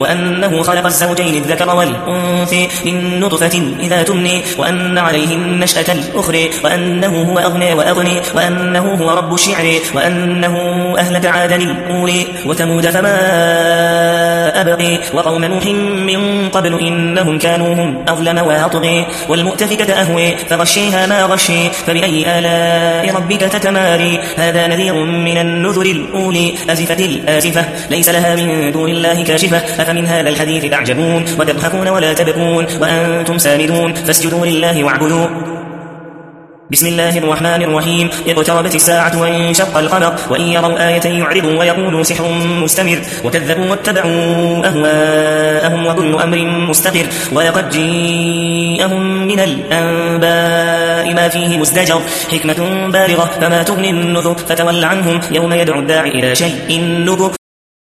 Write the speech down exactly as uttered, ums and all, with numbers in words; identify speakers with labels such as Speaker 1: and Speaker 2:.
Speaker 1: وأنه خلق الزوجين الذكر والأنثى من نطفة إذا تمني وأن عليه النشأة الأخرى وأنه هو أغنى وأغني وأنه هو رب الشعر وأنه أهلك عادا الأولي وثمود فما أبقي وقوم نوح من قبل إنهم كانوا هم أظلم وأطغي والمؤتفكة أهوي فغشيها ما غشي فبأي آلاء ربك تتماري هذا نذير من النذر الأولي أزفت الآزفة ليس لها من دون الله كاشفة أفمن هذا الحديث تعجبون وتضحكون ولا تبكون وأنتم سامدون فاسجدوا لله واعبدوا. بسم الله الرحمن الرحيم اقتربت الساعة وانشق القمر وإن يروا آية يعرضوا ويقولوا سحر مستمر وكذبوا واتبعوا أهواءهم وكل أمر مستقر ولقد جيءهم من الأنباء ما فيه مزدجر حكمة بالغة فما تغني النذر فتول عنهم يوم يدعو الداعي إلى شيء نذر